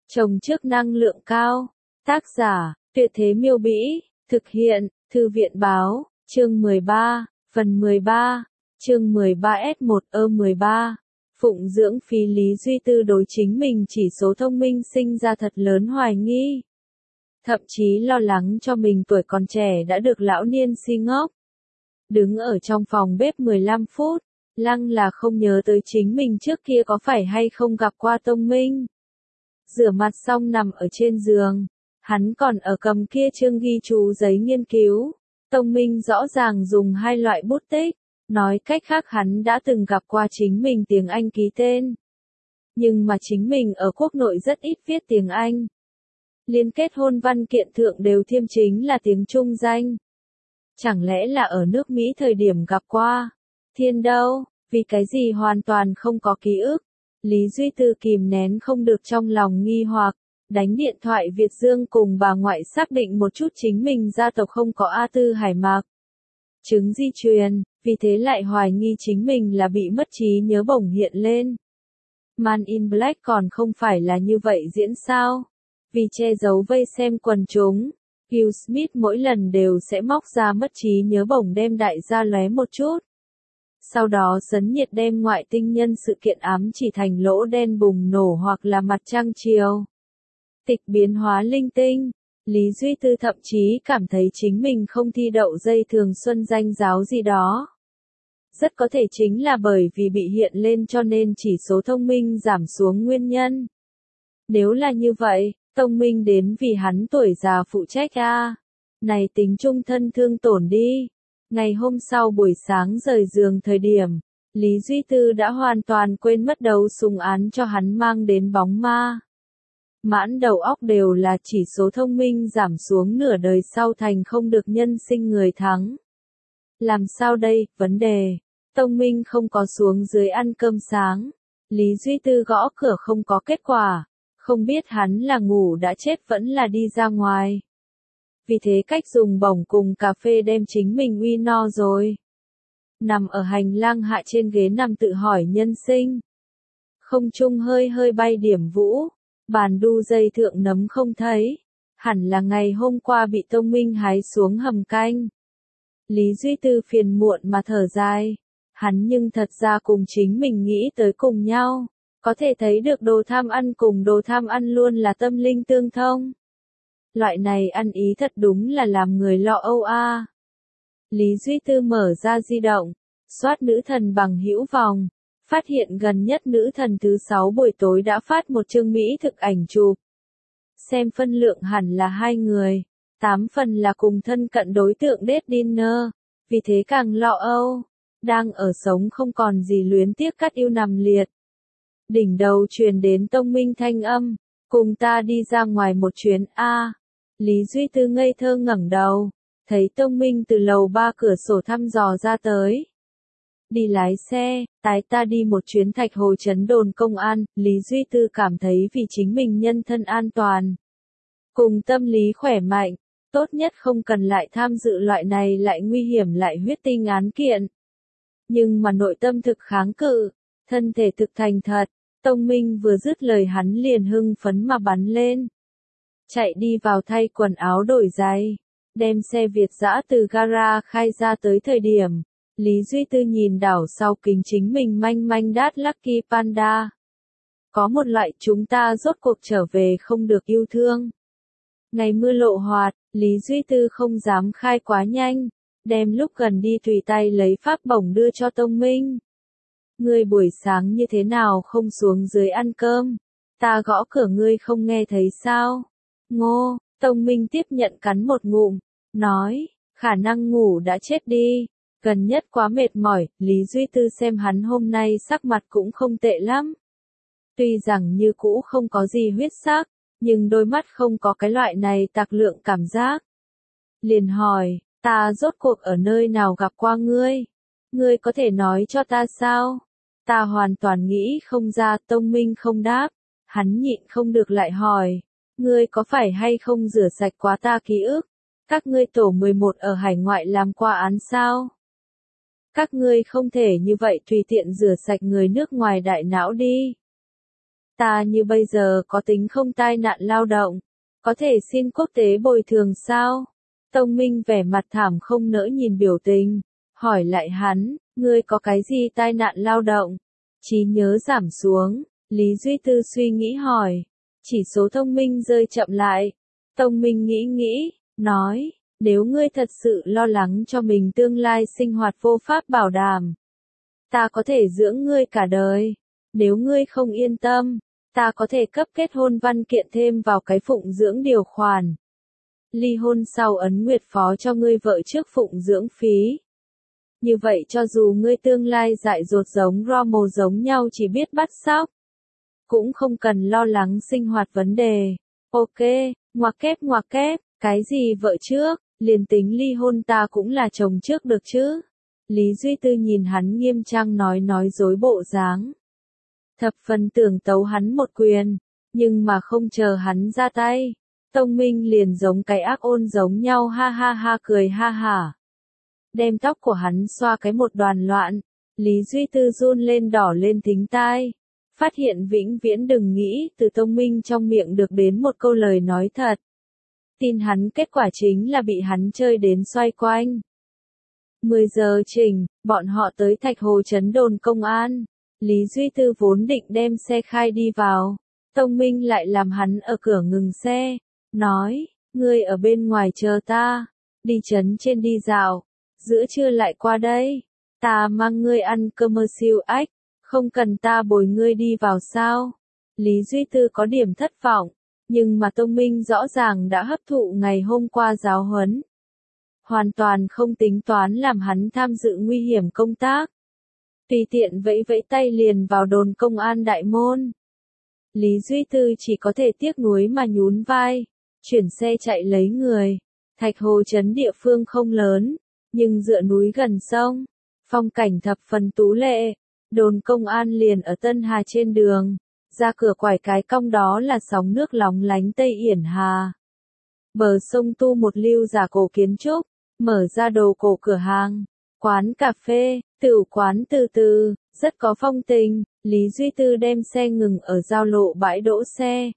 Trồng trước năng lượng cao. Tác giả, Tuyệt Thế Miêu Bĩ. Thực hiện, Thư viện Báo. Chương 13, phần 13. Chương 13S1E13. Phụng dưỡng phí Lý Duy Tư đối chính mình chỉ số thông minh sinh ra thật lớn hoài nghi. Thậm chí lo lắng cho mình tuổi còn trẻ đã được lão niên si ngốc. Đứng ở trong phòng bếp 15 phút, lăng là không nhớ tới chính mình trước kia có phải hay không gặp qua Tông Minh. Rửa mặt xong nằm ở trên giường, hắn còn ở cầm kia chương ghi chú giấy nghiên cứu. Tông Minh rõ ràng dùng hai loại bút tích, nói cách khác hắn đã từng gặp qua chính mình tiếng Anh ký tên. Nhưng mà chính mình ở quốc nội rất ít viết tiếng Anh. Liên kết hôn văn kiện thượng đều thiêm chính là tiếng Trung danh. Chẳng lẽ là ở nước Mỹ thời điểm gặp qua? Thiên đâu, vì cái gì hoàn toàn không có ký ức? Lý Duy Tư kìm nén không được trong lòng nghi hoặc, đánh điện thoại Việt Dương cùng bà ngoại xác định một chút chính mình gia tộc không có A Tư Hải Mạc chứng di truyền, vì thế lại hoài nghi chính mình là bị mất trí nhớ bổng hiện lên. Man in Black còn không phải là như vậy diễn sao? Vì che giấu vây xem quần chúng, Will Smith mỗi lần đều sẽ móc ra mất trí nhớ bổng đem đại gia lóe một chút. Sau đó sấn nhiệt đem ngoại tinh nhân sự kiện ám chỉ thành lỗ đen bùng nổ hoặc là mặt trăng chiều. Tịch biến hóa linh tinh, Lý Duy Tư thậm chí cảm thấy chính mình không thi đậu dây thường xuân danh giáo gì đó. Rất có thể chính là bởi vì bị hiện lên cho nên chỉ số thông minh giảm xuống nguyên nhân. Nếu là như vậy, Tông Minh đến vì hắn tuổi già phụ trách a. Này tính trung thân thương tổn đi. Ngày hôm sau buổi sáng rời giường thời điểm, Lý Duy Tư đã hoàn toàn quên mất đấu súng án cho hắn mang đến bóng ma. Mãn đầu óc đều là chỉ số thông minh giảm xuống nửa đời sau thành không được nhân sinh người thắng. Làm sao đây, vấn đề. Tông Minh không có xuống dưới ăn cơm sáng. Lý Duy Tư gõ cửa không có kết quả. Không biết hắn là ngủ đã chết vẫn là đi ra ngoài. Vì thế cách dùng bổng cùng cà phê đem chính mình uy no rồi. Nằm ở hành lang hạ trên ghế nằm tự hỏi nhân sinh. Không trung hơi hơi bay điểm vũ. Bàn đu dây thượng nấm không thấy. Hẳn là ngày hôm qua bị Tông Minh hái xuống hầm canh. Lý Duy Tư phiền muộn mà thở dài. Hắn nhưng thật ra cùng chính mình nghĩ tới cùng nhau. Có thể thấy được đồ tham ăn cùng đồ tham ăn luôn là tâm linh tương thông. Loại này ăn ý thật đúng là làm người lo âu a. Lý Duy Tư mở ra di động, soát nữ thần bằng hữu vòng, phát hiện gần nhất nữ thần thứ 6 buổi tối đã phát một chương mỹ thực ảnh chụp. Xem phân lượng hẳn là 2 người, 8 phần là cùng thân cận đối tượng date dinner, vì thế càng lo âu. Đang ở sống không còn gì luyến tiếc cắt yêu nằm liệt. Đỉnh đầu truyền đến Tông Minh thanh âm, cùng ta đi ra ngoài một chuyến a. Lý Duy Tư ngây thơ ngẩng đầu, thấy Tông Minh từ lầu 3 cửa sổ thăm dò ra tới. Đi lái xe, tái ta đi một chuyến Thạch Hồ trấn đồn công an. Lý Duy Tư cảm thấy vì chính mình nhân thân an toàn, cùng tâm lý khỏe mạnh, tốt nhất không cần lại tham dự loại này lại nguy hiểm lại huyết tinh án kiện. Nhưng mà nội tâm thực kháng cự, thân thể thực thành thật. Tông Minh vừa dứt lời hắn liền hưng phấn mà bắn lên. Chạy đi vào thay quần áo đổi giày, đem xe Việt dã từ gara khai ra tới thời điểm. Lý Duy Tư nhìn đảo sau kính chính mình manh manh đát Lucky Panda. Có một loại chúng ta rốt cuộc trở về không được yêu thương. Ngày mưa lộ hoạt, Lý Duy Tư không dám khai quá nhanh, đem lúc gần đi tùy tay lấy pháp bổng đưa cho Tông Minh. Ngươi buổi sáng như thế nào không xuống dưới ăn cơm? Ta gõ cửa ngươi không nghe thấy sao? Ngô, Tông Minh tiếp nhận cắn một ngụm, nói, khả năng ngủ đã chết đi. Gần nhất quá mệt mỏi, Lý Duy Tư xem hắn hôm nay sắc mặt cũng không tệ lắm. Tuy rằng như cũ không có gì huyết sắc, nhưng đôi mắt không có cái loại này tạc lượng cảm giác. Liền hỏi, ta rốt cuộc ở nơi nào gặp qua ngươi? Ngươi có thể nói cho ta sao? Ta hoàn toàn nghĩ không ra. Tông Minh không đáp, hắn nhịn không được lại hỏi, ngươi có phải hay không rửa sạch quá ta ký ức? Các ngươi tổ 11 ở hải ngoại làm qua án sao? Các ngươi không thể như vậy tùy tiện rửa sạch người nước ngoài đại não đi. Ta như bây giờ có tính không tai nạn lao động, có thể xin quốc tế bồi thường sao? Tông Minh vẻ mặt thảm không nỡ nhìn biểu tình, hỏi lại hắn, ngươi có cái gì tai nạn lao động? Trí nhớ giảm xuống, Lý Duy Tư suy nghĩ hỏi, chỉ số thông minh rơi chậm lại. Tông Minh nghĩ nghĩ, nói, nếu ngươi thật sự lo lắng cho mình tương lai sinh hoạt vô pháp bảo đảm, ta có thể dưỡng ngươi cả đời. Nếu ngươi không yên tâm, ta có thể cấp kết hôn văn kiện thêm vào cái phụng dưỡng điều khoản. Ly hôn sau ấn nguyệt phó cho ngươi vợ trước phụng dưỡng phí. Như vậy cho dù ngươi tương lai dại dột giống Rommel giống nhau chỉ biết bắt sóc, cũng không cần lo lắng sinh hoạt vấn đề. Ok, ngoặc kép, cái gì vợ trước, liền tính ly hôn ta cũng là chồng trước được chứ. Lý Duy Tư nhìn hắn nghiêm trang nói dối bộ dáng. Thập phần tưởng tấu hắn một quyền, nhưng mà không chờ hắn ra tay. Tông Minh liền giống cái ác ôn giống nhau ha ha ha cười ha hả. Đem tóc của hắn xoa cái một đoàn loạn, Lý Duy Tư run lên đỏ lên thính tai. Phát hiện vĩnh viễn đừng nghĩ từ Tông Minh trong miệng được đến một câu lời nói thật. Tin hắn kết quả chính là bị hắn chơi đến xoay quanh. 10 giờ trình, bọn họ tới Thạch Hồ trấn đồn công an. Lý Duy Tư vốn định đem xe khai đi vào. Tông Minh lại làm hắn ở cửa ngừng xe. Nói, ngươi ở bên ngoài chờ ta. Đi trấn trên đi dạo. Giữa trưa lại qua đây. Ta mang ngươi ăn cơm siêu ách. Không cần ta bồi ngươi đi vào sao? Lý Duy Tư có điểm thất vọng. Nhưng mà Tông Minh rõ ràng đã hấp thụ ngày hôm qua giáo huấn. Hoàn toàn không tính toán làm hắn tham dự nguy hiểm công tác. Tùy tiện vẫy vẫy tay liền vào đồn công an đại môn. Lý Duy Tư chỉ có thể tiếc nuối mà nhún vai, chuyển xe chạy lấy người. Thạch Hồ trấn địa phương không lớn, nhưng dựa núi gần sông, phong cảnh thập phần tú lệ. Đồn công an liền ở Tân Hà trên đường, ra cửa quải cái cong đó là sóng nước lóng lánh Tây Yển Hà. Bờ sông tu một lưu giả cổ kiến trúc, mở ra đồ cổ cửa hàng, quán cà phê, tửu quán từ từ, rất có phong tình. Lý Duy Tư đem xe ngừng ở giao lộ bãi đỗ xe.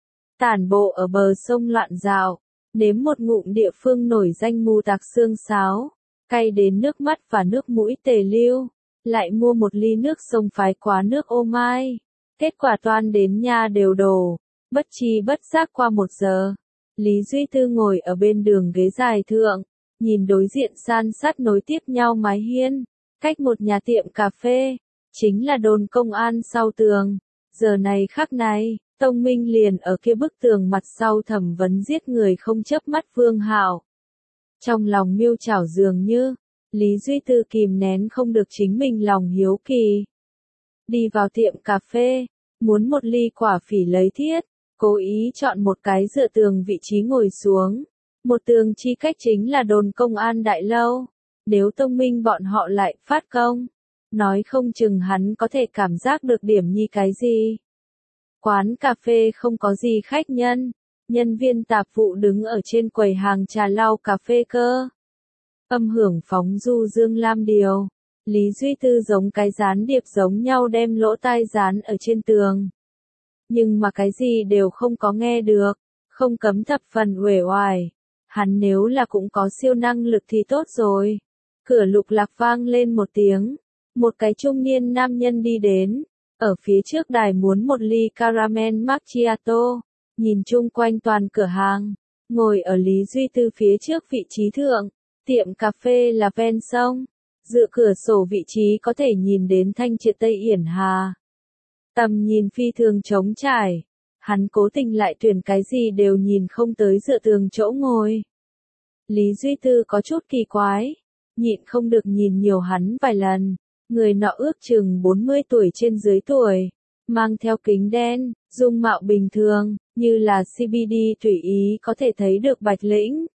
Tản bộ ở bờ sông loạn dạo, nếm một ngụm địa phương nổi danh mù tạc xương sáo, cay đến nước mắt và nước mũi tề lưu. Lại mua một ly nước sông phái quá nước ô mai. Kết quả toan đến nhà đều đổ. Bất chi bất giác qua 1 giờ. Lý Duy Tư ngồi ở bên đường ghế dài thượng, nhìn đối diện san sát nối tiếp nhau mái hiên, cách một nhà tiệm cà phê, chính là đồn công an sau tường. Giờ này khắc này, Tông Minh liền ở kia bức tường mặt sau thẩm vấn giết người không chớp mắt Vương Hạo. Trong lòng miêu chảo dường như, Lý Duy Tư kìm nén không được chính mình lòng hiếu kỳ. Đi vào tiệm cà phê, muốn một ly quả phỉ lấy thiết, cố ý chọn một cái dựa tường vị trí ngồi xuống. Một tường chi cách chính là đồn công an đại lâu. Nếu Tông Minh bọn họ lại phát công, nói không chừng hắn có thể cảm giác được điểm nhi cái gì. Quán cà phê không có gì khách nhân, nhân viên tạp vụ đứng ở trên quầy hàng trà lau cà phê cơ. Âm hưởng phóng du dương lam điều. Lý Duy Tư giống cái gián điệp giống nhau đem lỗ tai dán ở trên tường. Nhưng mà cái gì đều không có nghe được, không cấm thập phần uể oải. Hắn nếu là cũng có siêu năng lực thì tốt rồi. Cửa lục lạc vang lên một tiếng. Một cái trung niên nam nhân đi đến. Ở phía trước đài muốn một ly caramel macchiato. Nhìn chung quanh toàn cửa hàng. Ngồi ở Lý Duy Tư phía trước vị trí thượng. Tiệm cà phê là ven sông. Dựa cửa sổ vị trí có thể nhìn đến thanh triệt Tây Yển Hà. Tầm nhìn phi thường trống trải. Hắn cố tình lại tuyển cái gì đều nhìn không tới dựa tường chỗ ngồi. Lý Duy Tư có chút kỳ quái. Nhịn không được nhìn nhiều hắn vài lần. Người nọ ước chừng 40 tuổi trên dưới tuổi. Mang theo kính đen, dung mạo bình thường, như là CBD tùy ý có thể thấy được bạch lĩnh.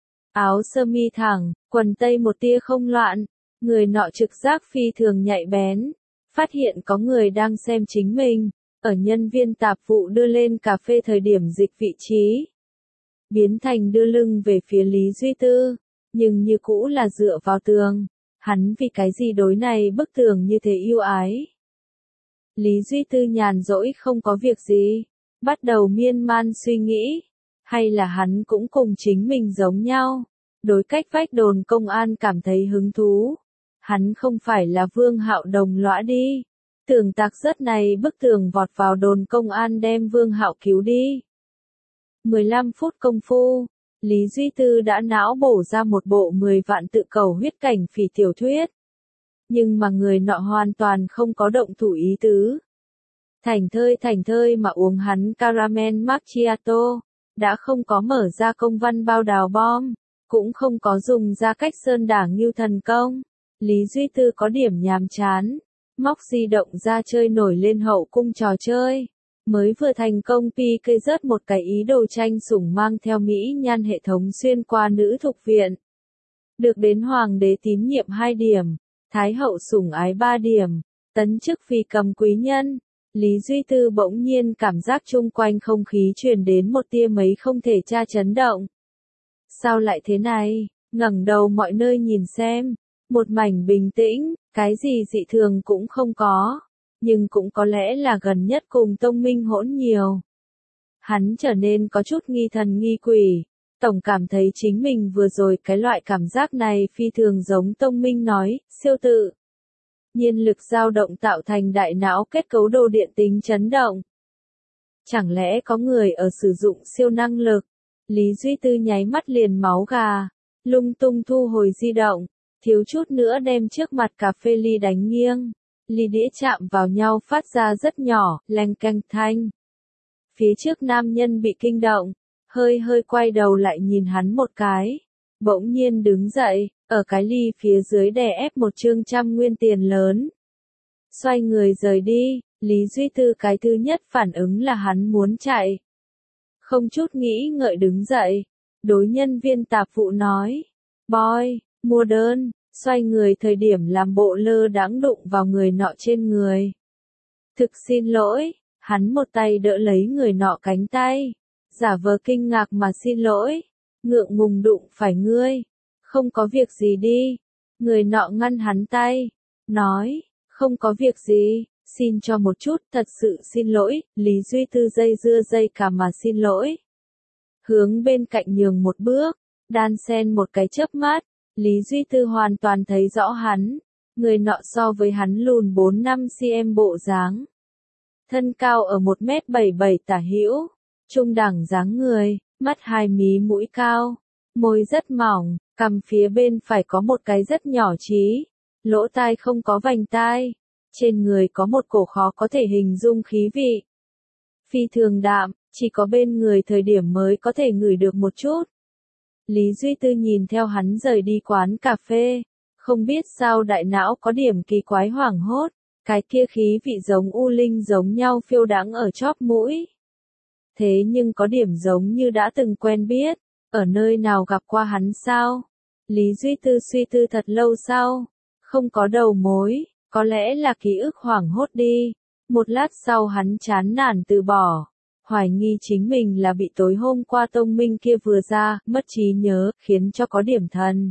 Áo sơ mi thẳng, quần tây một tia không loạn. Người nọ trực giác phi thường nhạy bén. Phát hiện có người đang xem chính mình. Ở nhân viên tạp vụ đưa lên cà phê thời điểm dịch vị trí. Biến thành đưa lưng về phía Lý Duy Tư. Nhưng như cũ là dựa vào tường. Hắn vì cái gì đối này bức tường như thế yêu ái. Lý Duy Tư nhàn rỗi không có việc gì, bắt đầu miên man suy nghĩ, hay là hắn cũng cùng chính mình giống nhau, đối cách vách đồn công an cảm thấy hứng thú. Hắn không phải là Vương Hạo đồng lõa đi. Tưởng tạc rất này bức tường vọt vào đồn công an đem Vương Hạo cứu đi. 15 phút công phu, Lý Duy Tư đã não bổ ra một bộ 10 vạn tự cầu huyết cảnh phỉ tiểu thuyết. Nhưng mà người nọ hoàn toàn không có động thủ ý tứ. Thành thơi mà uống hắn caramel macchiato, đã không có mở ra công văn bao đào bom, cũng không có dùng ra cách sơn đả ngưu thần công. Lý Duy Tư có điểm nhàm chán, móc di động ra chơi nổi lên hậu cung trò chơi. Mới vừa thành công pi cây rớt một cái ý đồ tranh sủng mang theo Mỹ nhan hệ thống xuyên qua nữ thục viện. Được đến hoàng đế tín nhiệm 2 điểm, thái hậu sủng ái 3 điểm, tấn chức phi cầm quý nhân. Lý Duy Tư bỗng nhiên cảm giác chung quanh không khí truyền đến một tia mấy không thể tra chấn động. Sao lại thế này? Ngẩng đầu mọi nơi nhìn xem, một mảnh bình tĩnh, cái gì dị thường cũng không có, nhưng cũng có lẽ là gần nhất cùng Tông Minh hỗn nhiều. Hắn trở nên có chút nghi thần nghi quỷ, tổng cảm thấy chính mình vừa rồi cái loại cảm giác này phi thường giống Tông Minh nói, siêu tự. Nhiên lực dao động tạo thành đại não kết cấu đồ điện tính chấn động. Chẳng lẽ có người ở sử dụng siêu năng lực? Lý Duy Tư nháy mắt liền máu gà, lung tung thu hồi di động, thiếu chút nữa đem trước mặt cà phê ly đánh nghiêng. Ly đĩa chạm vào nhau phát ra rất nhỏ, leng keng thanh. Phía trước nam nhân bị kinh động, hơi quay đầu lại nhìn hắn một cái. Bỗng nhiên đứng dậy, ở cái ly phía dưới đè ép một chương trăm nguyên tiền lớn. Xoay người rời đi, Lý Duy Tư cái thứ nhất phản ứng là hắn muốn chạy. Không chút nghĩ ngợi đứng dậy, đối nhân viên tạp vụ nói, boy, mua đơn, xoay người thời điểm làm bộ lơ đãng đụng vào người nọ trên người. Thực xin lỗi, hắn một tay đỡ lấy người nọ cánh tay, giả vờ kinh ngạc mà xin lỗi, ngượng ngùng đụng phải ngươi, không có việc gì đi. Người nọ ngăn hắn tay, nói, không có việc gì, xin cho một chút, thật sự xin lỗi. Lý Duy Tư dây dưa dây cả mà xin lỗi. Hướng bên cạnh nhường một bước, đan xen một cái chớp mắt, Lý Duy Tư hoàn toàn thấy rõ hắn, người nọ so với hắn lùn 4-5 cm bộ dáng. Thân cao ở 1m77 tả hữu, trung đẳng dáng người, mắt 2 mí mũi cao, môi rất mỏng, cằm phía bên phải có một cái rất nhỏ chí, lỗ tai không có vành tai, trên người có một cổ khó có thể hình dung khí vị. Phi thường đạm, chỉ có bên người thời điểm mới có thể ngửi được một chút. Lý Duy Tư nhìn theo hắn rời đi quán cà phê, không biết sao đại não có điểm kỳ quái hoảng hốt, cái kia khí vị giống u linh giống nhau phiêu đáng ở chóp mũi. Thế nhưng có điểm giống như đã từng quen biết, ở nơi nào gặp qua hắn sao? Lý Duy Tư suy tư thật lâu sau, không có đầu mối, có lẽ là ký ức hoảng hốt đi. Một lát sau hắn chán nản từ bỏ, hoài nghi chính mình là bị tối hôm qua Tông Minh kia vừa ra, mất trí nhớ, khiến cho có điểm thần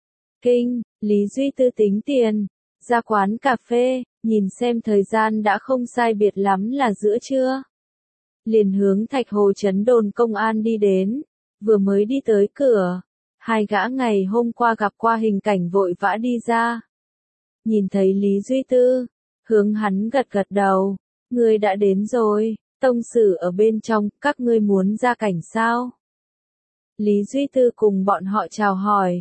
kinh. Lý Duy Tư tính tiền, ra quán cà phê, nhìn xem thời gian đã không sai biệt lắm là giữa trưa. Liền hướng Thạch Hồ trấn đồn công an đi đến, vừa mới đi tới cửa, hai gã ngày hôm qua gặp qua hình cảnh vội vã đi ra. Nhìn thấy Lý Duy Tư, hướng hắn gật gật đầu, ngươi đã đến rồi, tông sử ở bên trong, các ngươi muốn ra cảnh sao? Lý Duy Tư cùng bọn họ chào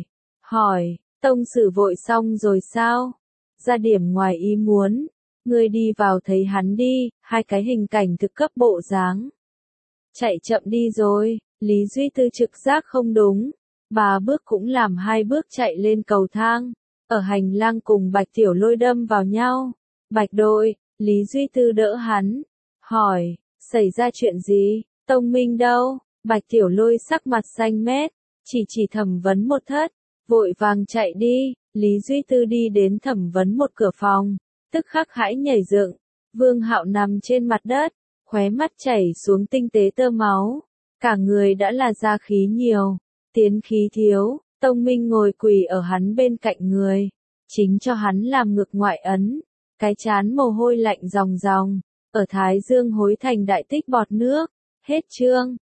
hỏi, tông sử vội xong rồi sao? Ra điểm ngoài ý muốn, ngươi đi vào thấy hắn đi, hai cái hình cảnh thực cấp bộ dáng. Chạy chậm đi rồi, Lý Duy Tư trực giác không đúng, 3 bước cũng làm 2 bước chạy lên cầu thang, ở hành lang cùng Bạch Tiểu Lôi đâm vào nhau. Bạch đội, Lý Duy Tư đỡ hắn, hỏi, xảy ra chuyện gì, Tông Minh đâu? Bạch Tiểu Lôi sắc mặt xanh mét, chỉ thẩm vấn một thất, vội vàng chạy đi. Lý Duy Tư đi đến thẩm vấn một cửa phòng, tức khắc hãi nhảy dựng. Vương Hạo nằm trên mặt đất, khóe mắt chảy xuống tinh tế tơ máu, cả người đã là ra khí nhiều, tiến khí thiếu. Tông Minh ngồi quỳ ở hắn bên cạnh người, chính cho hắn làm ngược ngoại ấn, cái chán mồ hôi lạnh ròng ròng, ở thái dương hối thành đại tích bọt nước. Hết chương.